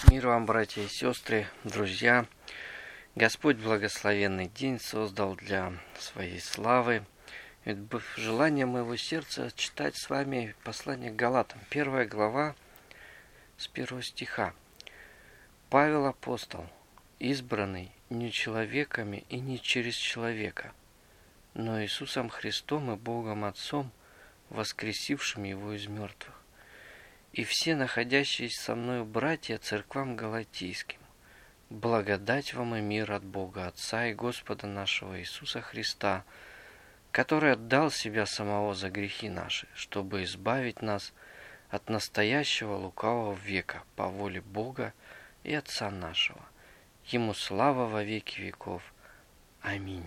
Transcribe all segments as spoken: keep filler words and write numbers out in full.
Мир вам, братья и сестры, друзья! Господь благословенный день создал для своей славы. Ведь желание моего сердца читать с вами послание к Галатам, первая глава, с первого стиха. Павел апостол, избранный не человеками и не через человека, но Иисусом Христом и Богом Отцом, воскресившим Его из мертвых. И все находящиеся со мною братья церквам галатийским, благодать вам и мир от Бога Отца и Господа нашего Иисуса Христа, который отдал себя самого за грехи наши, чтобы избавить нас от настоящего лукавого века по воле Бога и Отца нашего. Ему слава во веки веков. Аминь.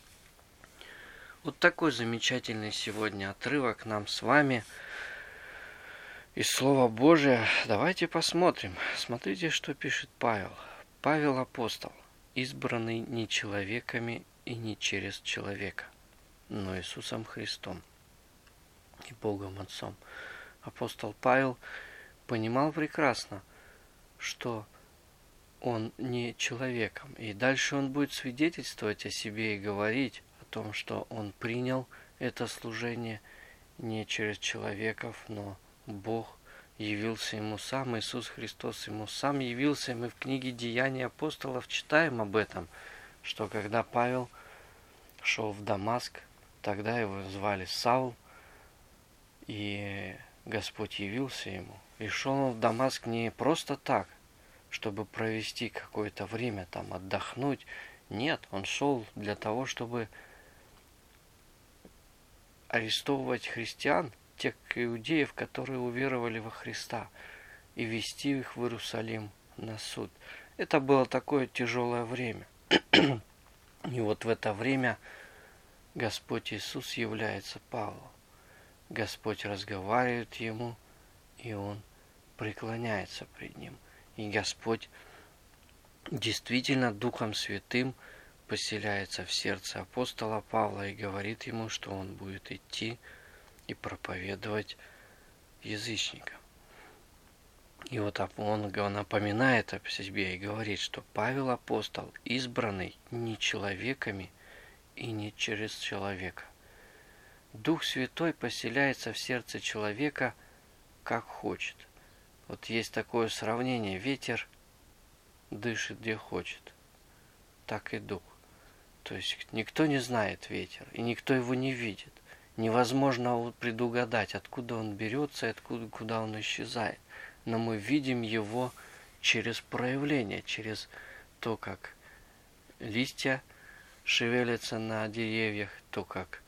Вот такой замечательный сегодня отрывок нам с вами из Слова Божия. Давайте посмотрим. Смотрите, что пишет Павел. Павел апостол, избранный не человеками и не через человека, но Иисусом Христом и Богом Отцом. Апостол Павел понимал прекрасно, что он не человеком. И дальше он будет свидетельствовать о себе и говорить о том, что он принял это служение не через человеков, но Бог явился ему сам, Иисус Христос ему сам явился. Мы в книге «Деяния апостолов» читаем об этом, что когда Павел шел в Дамаск, тогда его звали Саул, и Господь явился ему. И шел он в Дамаск не просто так, чтобы провести какое-то время там, отдохнуть. Нет, он шел для того, чтобы арестовывать христиан, тех иудеев, которые уверовали во Христа, и вести их в Иерусалим на суд. Это было такое тяжелое время. И вот в это время Господь Иисус является Павлу. Господь разговаривает ему, и он преклоняется пред ним. И Господь действительно Духом Святым поселяется в сердце апостола Павла и говорит ему, что он будет идти и проповедовать язычникам. И вот он напоминает о себе и говорит, что Павел апостол, избранный не человеками и не через человека. Дух Святой поселяется в сердце человека, как хочет. Вот есть такое сравнение: ветер дышит где хочет, так и Дух. То есть никто не знает ветер, и никто его не видит. Невозможно предугадать, откуда он берется и откуда, куда он исчезает. Но мы видим его через проявление, через то, как листья шевелятся на деревьях, то, как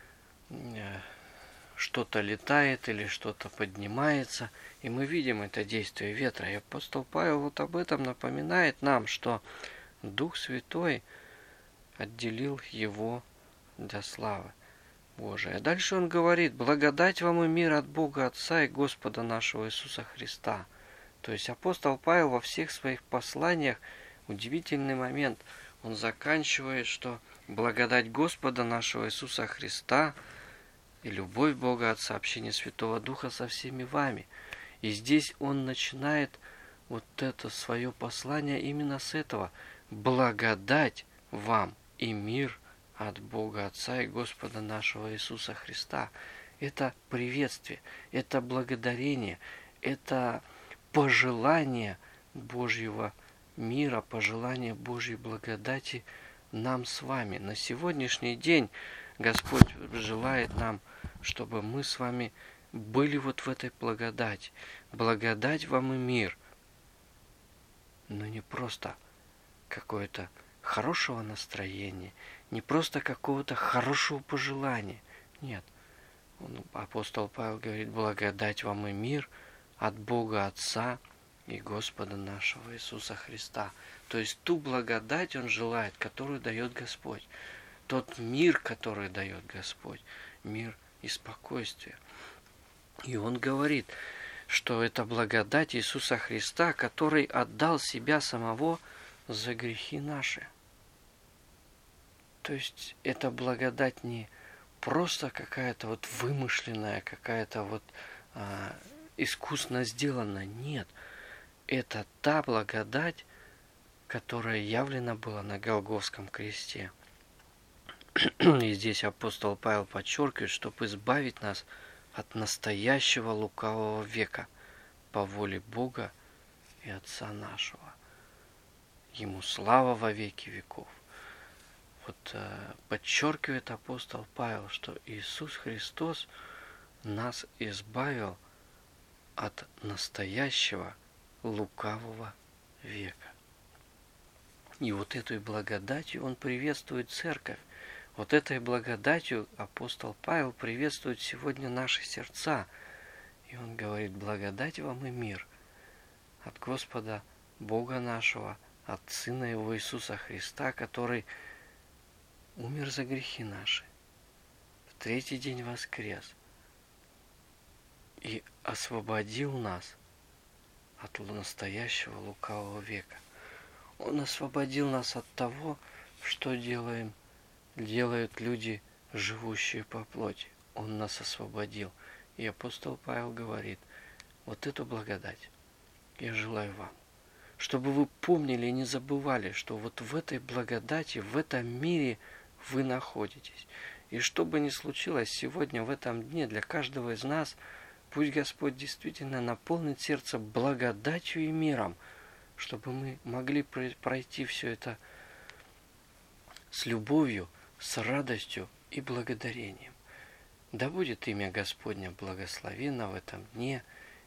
что-то летает или что-то поднимается. И мы видим это действие ветра. И апостол Павел вот об этом напоминает нам, что Дух Святой отделил его для славы Божия. Дальше он говорит: благодать вам и мир от Бога Отца и Господа нашего Иисуса Христа. То есть апостол Павел во всех своих посланиях, удивительный момент, он заканчивает, что благодать Господа нашего Иисуса Христа и любовь Бога Отца, общение Святого Духа со всеми вами. И здесь он начинает вот это свое послание именно с этого: благодать вам и мир от Бога Отца и Господа нашего Иисуса Христа. Это приветствие, это благодарение, это пожелание Божьего мира, пожелание Божьей благодати нам с вами. На сегодняшний день Господь желает нам, чтобы мы с вами были вот в этой благодати. Благодать вам и мир. Но не просто какое-то хорошего настроения, не просто какого-то хорошего пожелания. Нет. Он, апостол Павел говорит: благодать вам и мир от Бога Отца и Господа нашего Иисуса Христа. То есть ту благодать он желает, которую дает Господь. Тот мир, который дает Господь. Мир и спокойствие. И он говорит, что это благодать Иисуса Христа, который отдал себя самого за грехи наши. То есть эта благодать не просто какая-то вот вымышленная, какая-то вот а, искусно сделанная. Нет. это та благодать, которая явлена была на Голгофском кресте. И здесь апостол Павел подчеркивает, чтобы избавить нас от настоящего лукавого века по воле Бога и Отца нашего. Ему слава во веки веков. Вот э, подчеркивает апостол Павел, что Иисус Христос нас избавил от настоящего лукавого века. И вот этой благодатью он приветствует церковь. Вот этой благодатью апостол Павел приветствует сегодня наши сердца. И он говорит: благодать вам и мир от Господа Бога нашего, от Сына Его Иисуса Христа, который умер за грехи наши, в третий день воскрес и освободил нас от настоящего лукавого века. Он освободил нас от того, что делаем, делают люди, живущие по плоти. Он нас освободил. И апостол Павел говорит: вот эту благодать я желаю вам, чтобы вы помнили и не забывали, что вот в этой благодати, в этом мире вы находитесь. И что бы ни случилось сегодня, в этом дне, для каждого из нас, пусть Господь действительно наполнит сердце благодатью и миром, чтобы мы могли пройти все это с любовью, с радостью и благодарением. Да будет имя Господне благословенно в этом дне.